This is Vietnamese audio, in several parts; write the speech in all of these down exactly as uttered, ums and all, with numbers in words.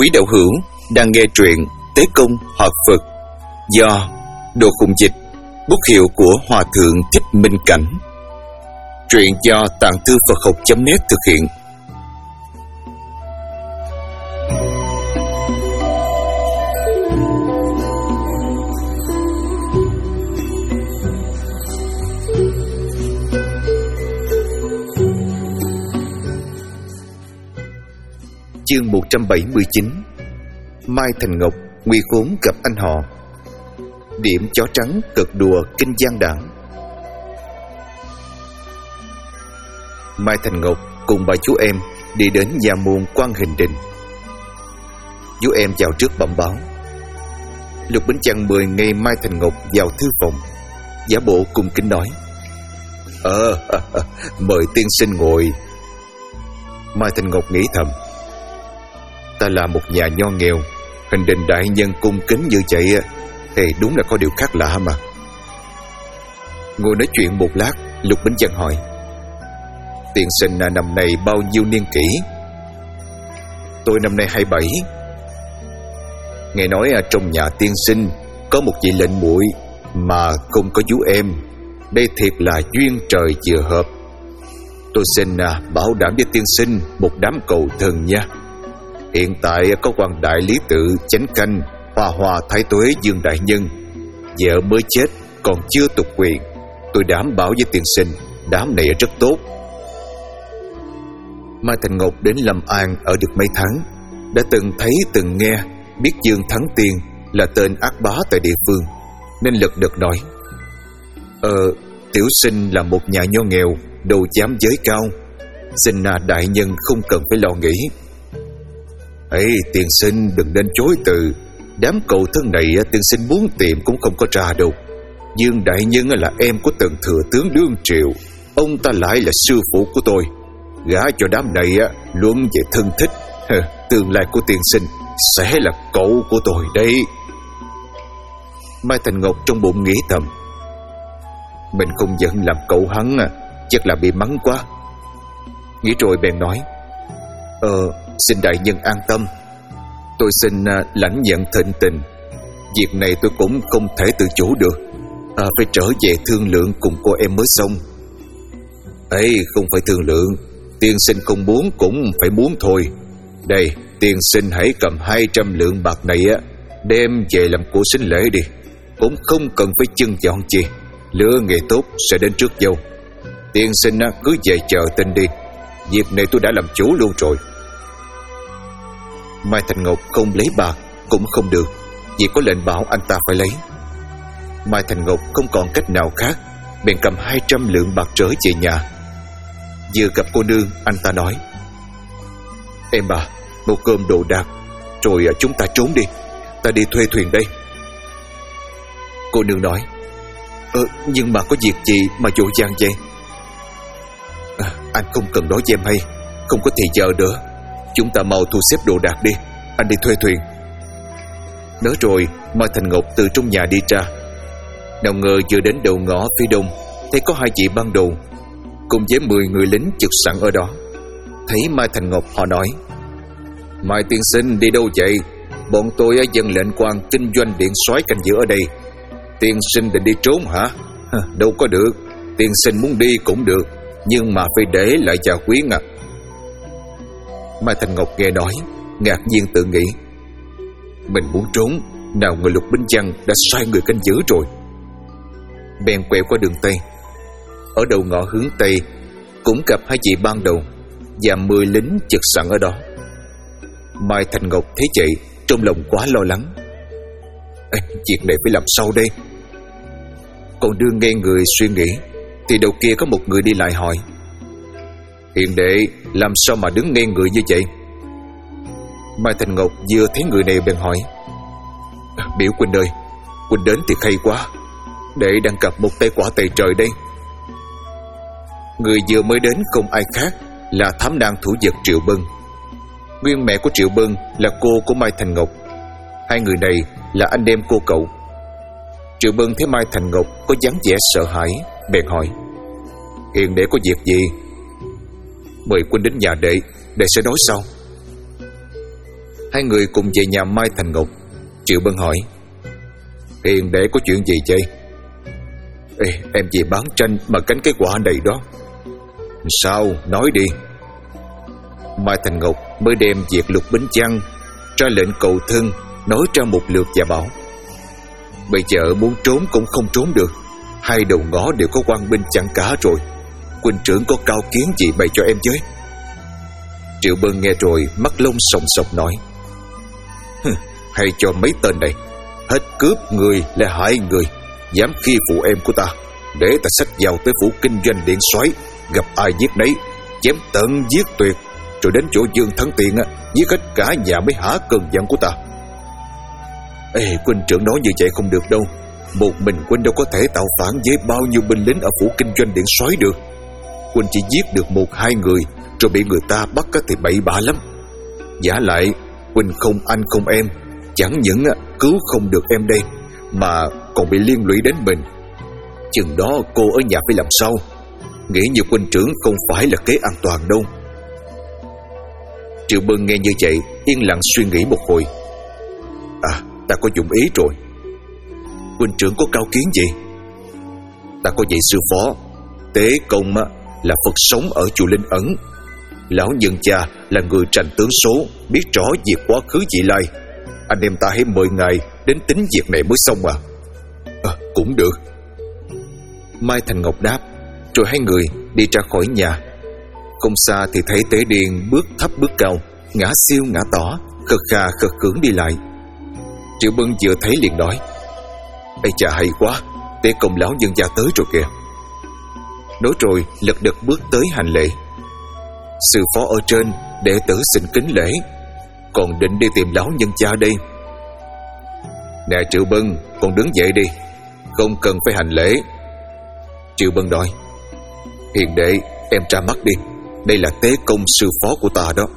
Quý đạo hữu đang nghe truyện Tế Công Họ Phật do Đồ Khùng Dịch, bút hiệu của Hòa Thượng Thích Minh Cảnh. Truyện do Tạng Thư Phật Học chấm net thực hiện. Chương một trăm bảy mươi chín. Mai Thành Ngọc nguy khốn gặp anh họ. Điểm chó trắng cợt đùa kinh gian đảng. Mai Thành Ngọc cùng bà chú em đi đến nhà môn Quan Hình Đình. Chú em vào trước bẩm báo. Lục Bính Chăn mời ngay Mai Thành Ngọc vào thư phòng, giả bộ cung kính nói: Ờ, à, à, mời tiên sinh ngồi. Mai Thành Ngọc nghĩ thầm: ta là một nhà nho nghèo, Hình Đình đại nhân cung kính như vậy thì đúng là có điều khác lạ mà. Ngồi nói chuyện một lát, Lục Bính Chăn hỏi: tiên sinh năm nay bao nhiêu niên kỷ? Tôi năm nay hai mươi bảy. Nghe nói trong nhà tiên sinh có một vị lệnh muội mà không có chú em. Đây thiệt là duyên trời vừa hợp. Tôi xin bảo đảm với tiên sinh một đám cầu thần nha. Hiện tại có quan đại lý tự chánh khanh Hoa Hoa Thái Tuế Dương đại nhân, vợ mới chết còn chưa tục quyền. Tôi đảm bảo với tiên sinh, đám này rất tốt. Mai Thành Ngọc đến Lâm An ở được mấy tháng, đã từng thấy từng nghe biết Dương Thắng Tiên là tên ác bá tại địa phương, nên lật đật nói: Ờ, tiểu sinh là một nhà nho nghèo, đầu dám giới cao, xin đại nhân không cần phải lo nghĩ. Ê, tiên sinh đừng nên chối từ. Đám cầu thân này tiên sinh muốn tìm cũng không có ra đâu. Dương đại nhân là em của tần thừa tướng đương triều, ông ta lại là sư phụ của tôi. Gả cho đám này luận về thân thích, tương lai của tiên sinh sẽ là cậu của tôi đấy. Mai Thành Ngọc trong bụng nghĩ thầm: mình không giận làm cậu hắn, chắc là bị mắng quá. Nghĩ rồi bèn nói: Ờ, xin đại nhân an tâm, tôi xin uh, lãnh nhận thịnh tình. Việc này tôi cũng không thể tự chủ được, à, phải trở về thương lượng cùng cô em mới xong. Ấy, không phải thương lượng, tiên sinh không muốn cũng phải muốn thôi. Đây, tiên sinh hãy cầm hai trăm lượng bạc này á, đem về làm của sính lễ đi. Cũng không cần phải trưng chọn chi, lứa nghề tốt sẽ đến trước dâu. Tiên sinh á, cứ về chờ tin đi. Việc này tôi đã làm chủ luôn rồi. Mai Thành Ngọc không lấy bạc cũng không được, vì có lệnh bảo anh ta phải lấy. Mai Thành Ngọc không còn cách nào khác, bèn cầm hai trăm lượng bạc trở về nhà. Vừa gặp cô nương, anh ta nói: Em bà, một cơm đồ đạc, rồi chúng ta trốn đi. Ta đi thuê thuyền đây. Cô nương nói: Ờ, nhưng mà có việc gì mà vội vàng vậy? À, anh không cần nói với em hay, không có thì giờ nữa. Chúng ta mau thu xếp đồ đạc đi, anh đi thuê thuyền. Nói rồi, Mai Thành Ngọc từ trong nhà đi ra. Nào ngờ vừa đến đầu ngõ phía đông, thấy có hai vị ban đầu cùng với mười người lính trực sẵn ở đó. Thấy Mai Thành Ngọc, họ nói: Mai tiên sinh đi đâu vậy? Bọn tôi dâng lệnh quan kinh doanh điện soái canh giữ ở đây. Tiên sinh định đi trốn hả? Đâu có được, tiên sinh muốn đi cũng được, nhưng mà phải để lại gia quyến à. Mai Thành Ngọc nghe nói, ngạc nhiên tự nghĩ: mình muốn trốn, nào người Lục Bính Chăn đã sai người canh giữ rồi. Bèn quẹo qua đường Tây. Ở đầu ngõ hướng Tây cũng gặp hai vị ban đầu và mười lính trực sẵn ở đó. Mai Thành Ngọc thấy vậy, trong lòng quá lo lắng. Ê, việc này phải làm sao đây? Còn đương nghe người suy nghĩ, thì đầu kia có một người đi lại hỏi: Hiền đệ, làm sao mà đứng nghe người như vậy? Mai Thành Ngọc vừa thấy người này bèn hỏi: Biểu huynh ơi, huynh đến thì hay quá, đệ đang gặp một tay quả tày trời đây. Người vừa mới đến không ai khác là thám nam thủ vật Triệu Bân. Nguyên mẹ của Triệu Bân là cô của Mai Thành Ngọc. Hai người này là anh em cô cậu. Triệu Bân thấy Mai Thành Ngọc có dáng vẻ sợ hãi, bèn hỏi: Hiền đệ có việc gì? Mời huynh đến nhà đệ, đệ sẽ nói sau. Hai người cùng về nhà Mai Thành Ngọc. Triệu Bân hỏi: Hiền đệ có chuyện gì vậy? Ê, em về bán tranh mà cánh cái quả này đó. Sao? Nói đi. Mai Thành Ngọc mới đem việc Lục Bính Chăng ra lệnh cầu thân nói ra một lượt và bảo: Bây giờ muốn trốn cũng không trốn được. Hai đầu ngõ đều có quan binh chặn cả rồi. Huynh trưởng có cao kiến gì bày cho em với? Triệu Bân nghe rồi mắt lông sòng sọc nói: Hay cho mấy tên này hết cướp người lại hại người, dám khi phụ em của ta, để ta xách vào tới phủ kinh doanh điện Soái, gặp ai giết nấy, chém tận giết tuyệt, rồi đến chỗ Dương Thắng Tiền á, giết hết cả nhà mới hả cơn giận của ta. Ê, huynh trưởng nói như vậy không được đâu. Một mình huynh đâu có thể tạo phản với bao nhiêu binh lính ở phủ kinh doanh điện Soái được. Huynh chỉ giết được một hai người rồi bị người ta bắt thì bậy bạ lắm. Giả lại huynh không anh không em, chẳng những cứu không được em đây mà còn bị liên lụy đến mình. Chừng đó cô ở nhà phải làm sao? Nghĩ như huynh trưởng không phải là kế an toàn đâu. Triệu Bân nghe như vậy yên lặng suy nghĩ một hồi. À, ta có dụng ý rồi. Huynh trưởng có cao kiến gì? Ta có dạy sư phó Tế Công là Phật sống ở chùa Linh Ẩn. Lão nhân cha là người trành tướng số, biết rõ việc quá khứ vị lai. Anh em ta hãy mời ngài đến tính việc này mới xong à? À, cũng được. Mai Thành Ngọc đáp, rồi hai người đi ra khỏi nhà. Không xa thì thấy Tế Điền bước thấp bước cao, ngã siêu ngã tỏ, khật khà khật khưởng đi lại. Triệu Bân vừa thấy liền nói: Ây chà, hay quá, Tế Công lão nhân gia tới rồi kìa. Nói rồi lật đật bước tới hành lễ. Sư phó ở trên, đệ tử xin kính lễ, còn định đi tìm lão nhân cha đây. Nè Triệu Bân, con đứng dậy đi, không cần phải hành lễ. Triệu Bân nói: Hiền đệ, em tra mắt đi, đây là Tế Công sư phó của ta đó.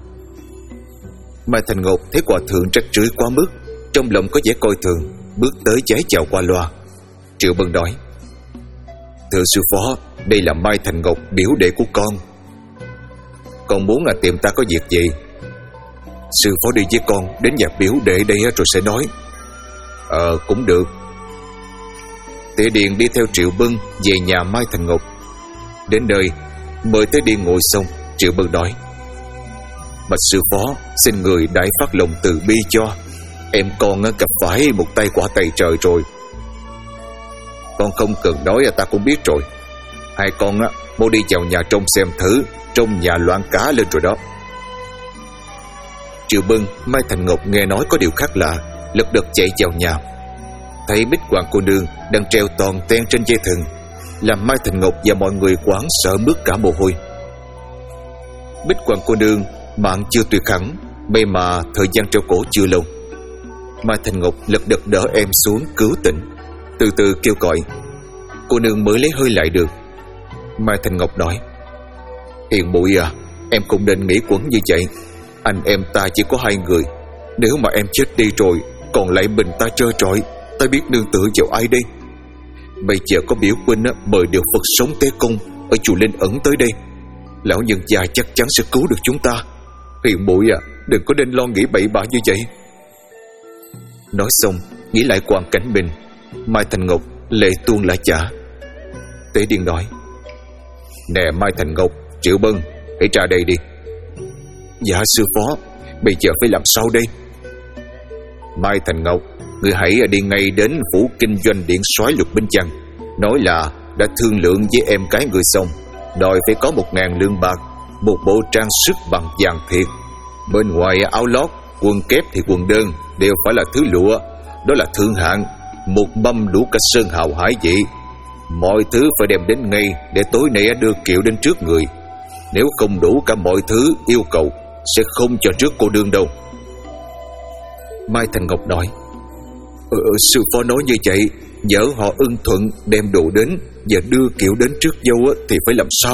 Mai Thành Ngọc thấy hòa thượng trách trưới quá mức, trong lòng có vẻ coi thường, bước tới giái chào qua loa. Triệu Bân nói: Thưa sư phó, đây là Mai Thành Ngọc, biểu đệ của con. Con muốn là tìm ta có việc gì? Sư phó đi với con đến nhà biểu đệ đây rồi sẽ nói. Ờ, cũng được. Tế Điền đi theo Triệu Bân về nhà Mai Thành Ngọc. Đến nơi mời Tế Điền ngồi xong, Triệu Bân nói: Bạch sư phó, xin người đại phát lòng từ bi cho em con gặp phải một tay quả tày trời rồi. Con không cần nói, ta cũng biết rồi. Hai con á mau đi vào nhà trong xem thử, trong nhà loạn cá lên rồi đó. Triệu Bân, Mai Thành Ngọc nghe nói có điều khác lạ, lật đật chạy vào nhà. Thấy Bích Hoàng cô nương đang treo toàn ten trên dây thừng, làm Mai Thành Ngọc và mọi người hoảng sợ mướt cả mồ hôi. Bích Hoàng cô nương mạng chưa tuyệt hẳn, may mà thời gian treo cổ chưa lâu. Mai Thành Ngọc lật đật đỡ em xuống cứu tỉnh, từ từ kêu gọi. Cô nương mới lấy hơi lại được. Mai Thành Ngọc nói: Hiền muội à, em không nên nghĩ quẩn như vậy. Anh em ta chỉ có hai người, nếu mà em chết đi rồi còn lại mình ta trơ trọi, ta biết nương tựa vào ai đây? Bây giờ có biểu huynh mời được Phật sống Tế Công ở chùa Linh Ẩn tới đây, lão nhân già chắc chắn sẽ cứu được chúng ta. Hiền muội à, đừng có nên lo nghĩ bậy bạ như vậy. Nói xong nghĩ lại hoàn cảnh mình, Mai Thành Ngọc lệ tuôn lại chả. Tế Điền nói: Nè Mai Thành Ngọc, Triệu Bân, hãy ra đây đi. Dạ sư phó, bây giờ phải làm sao đây? Mai Thành Ngọc, người hãy đi ngay đến phủ kinh doanh điện Soái Lục Bính Chăng, nói là đã thương lượng với em cái người xong, đòi phải có một ngàn lương bạc, một bộ trang sức bằng vàng thiệt. Bên ngoài áo lót, quần kép thì quần đơn đều phải là thứ lụa, đó là thương hạng, một mâm đủ cả sơn hào hải vị. Mọi thứ phải đem đến ngay để tối nay đưa kiệu đến trước người. Nếu không đủ cả mọi thứ yêu cầu, sẽ không cho trước cô đương đâu. Mai Thành Ngọc nói: ừ, sư phó nói như vậy, nhỡ họ ưng thuận đem đồ đến và đưa kiệu đến trước dâu thì phải làm sao?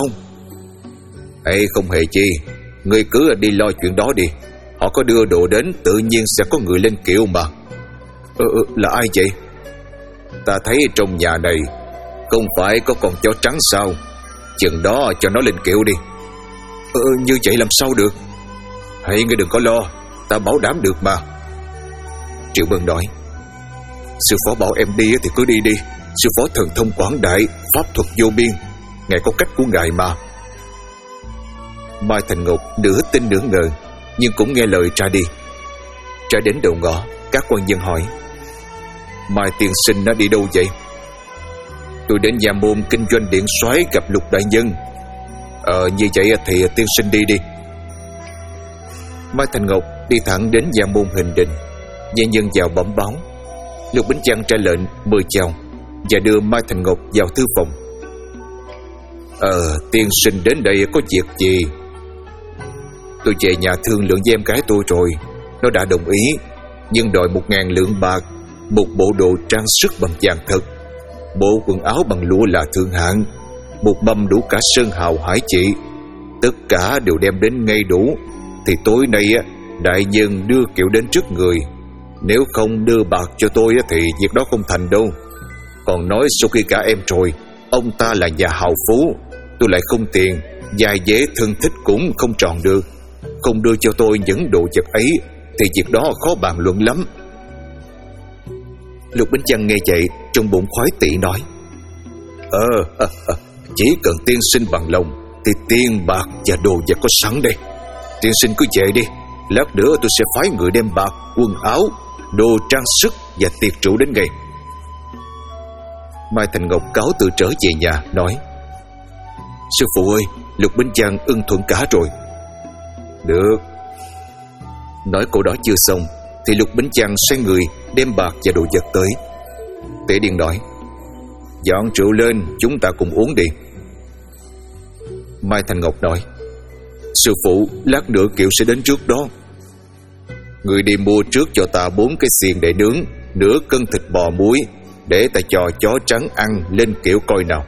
Ê, không hề chi, ngươi cứ đi lo chuyện đó đi. Họ có đưa đồ đến tự nhiên sẽ có người lên kiệu mà. Ừ, ừ, là ai vậy? Ta thấy trong nhà này không phải có con chó trắng sao? Chừng đó cho nó lên kiệu đi. Ừ, như vậy làm sao được? Hãy ngươi đừng có lo, Ta bảo đảm được mà. Triệu Bân nói: Sư phó bảo em đi thì cứ đi đi. Sư phó thần thông quảng đại, pháp thuật vô biên, ngài có cách của ngài mà. Mai Thành Ngọc nửa tin nửa ngờ, nhưng cũng nghe lời ra đi. Ra đến đầu ngõ, các quan dân hỏi: Mai tiên sinh đã đi đâu vậy? Tôi đến nhà môn kinh doanh điện soái gặp Lục đại nhân. Ờ như vậy thì tiên sinh đi đi. Mai Thành Ngọc đi thẳng đến nhà môn Hình Định. Gia nhân vào bẩm báo. Lục Bính Chăn ra lệnh mời chào và đưa Mai Thành Ngọc vào thư phòng. Ờ tiên sinh đến đây có việc gì? Tôi về nhà thương lượng với em gái tôi rồi. Nó đã đồng ý, nhưng đòi một ngàn lượng bạc, một bộ đồ trang sức bằng vàng thật, bộ quần áo bằng lụa là thượng hạng, một mâm đủ cả sơn hào hải trị. Tất cả đều đem đến ngay đủ, thì tối nay đại nhân đưa kiệu đến trước người. Nếu không đưa bạc cho tôi thì việc đó không thành đâu. Còn nói sau khi cả em rồi, ông ta là nhà hào phú, tôi lại không tiền, dài dễ thân thích cũng không tròn được. Không đưa cho tôi những đồ vật ấy thì việc đó khó bàn luận lắm. Lục Bính Chăn nghe vậy trong bụng khoái tỉ nói: Ờ à, à, chỉ cần tiên sinh bằng lòng thì tiền bạc và đồ vật có sẵn đây. Tiên sinh cứ về đi, lát nữa tôi sẽ phái người đem bạc, quần áo, đồ trang sức và tiệc rượu đến ngay. Mai Thành Ngọc cáo từ trở về nhà nói: Sư phụ ơi, Lục Bính Chăn ưng thuận cả rồi. Được. Nói câu đó chưa xong thì Lục Bính Chăn sai người đem bạc và đồ vật tới. Tế Điền nói: Dọn rượu lên, chúng ta cùng uống đi. Mai Thành Ngọc nói: Sư phụ, lát nữa kiệu sẽ đến trước đó. Người đi mua trước cho ta bốn cái xiên để nướng, nửa cân thịt bò muối, để ta cho chó trắng ăn lên kiệu coi nào.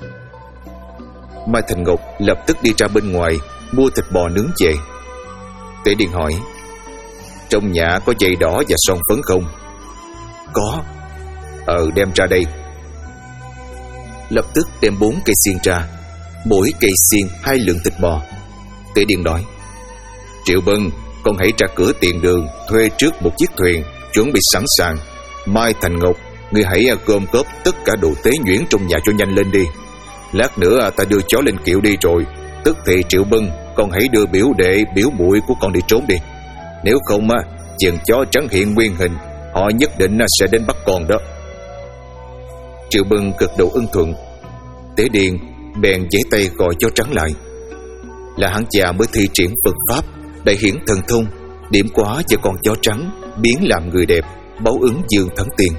Mai Thành Ngọc lập tức đi ra bên ngoài mua thịt bò nướng về. Tế Điền hỏi: Trong nhà có dây đỏ và son phấn không? Có. Ờ đem ra đây. Lập tức đem bốn cây xiên ra, mỗi cây xiên hai lượng thịt bò. Tế Điền nói: Triệu Bân, con hãy ra cửa tiền đường thuê trước một chiếc thuyền, chuẩn bị sẵn sàng. Mai Thành Ngọc, ngươi hãy gom góp tất cả đồ tế nhuyễn trong nhà cho nhanh lên đi. Lát nữa ta đưa chó lên kiệu đi rồi, tức thì Triệu Bân, con hãy đưa biểu đệ biểu muội của con đi trốn đi. Nếu không á, chừng chó trắng hiện nguyên hình, họ nhất định sẽ đến bắt con đó. Triệu Bân gật đầu ưng thuận. Tế Điền bèn giãy tay gọi chó trắng lại. Là hắn già mới thi triển Phật pháp, đại hiển thần thông, điểm quá cho con chó trắng biến làm người đẹp, báo ứng dương thắng tiền.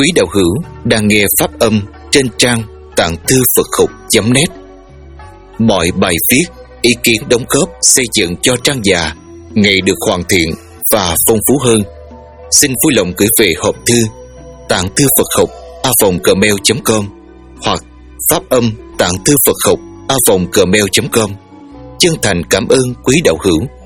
quý đạo hữu đang nghe pháp âm trên trang tạng thư Phật học chấm net. Mọi bài viết, ý kiến đóng góp xây dựng cho trang già ngày được hoàn thiện và phong phú hơn, xin vui lòng gửi về hộp thư tạng thư Phật học a vòng gmail chấm com hoặc pháp âm tạng thư Phật học a vòng gmail chấm com. Chân thành cảm ơn quý đạo hữu.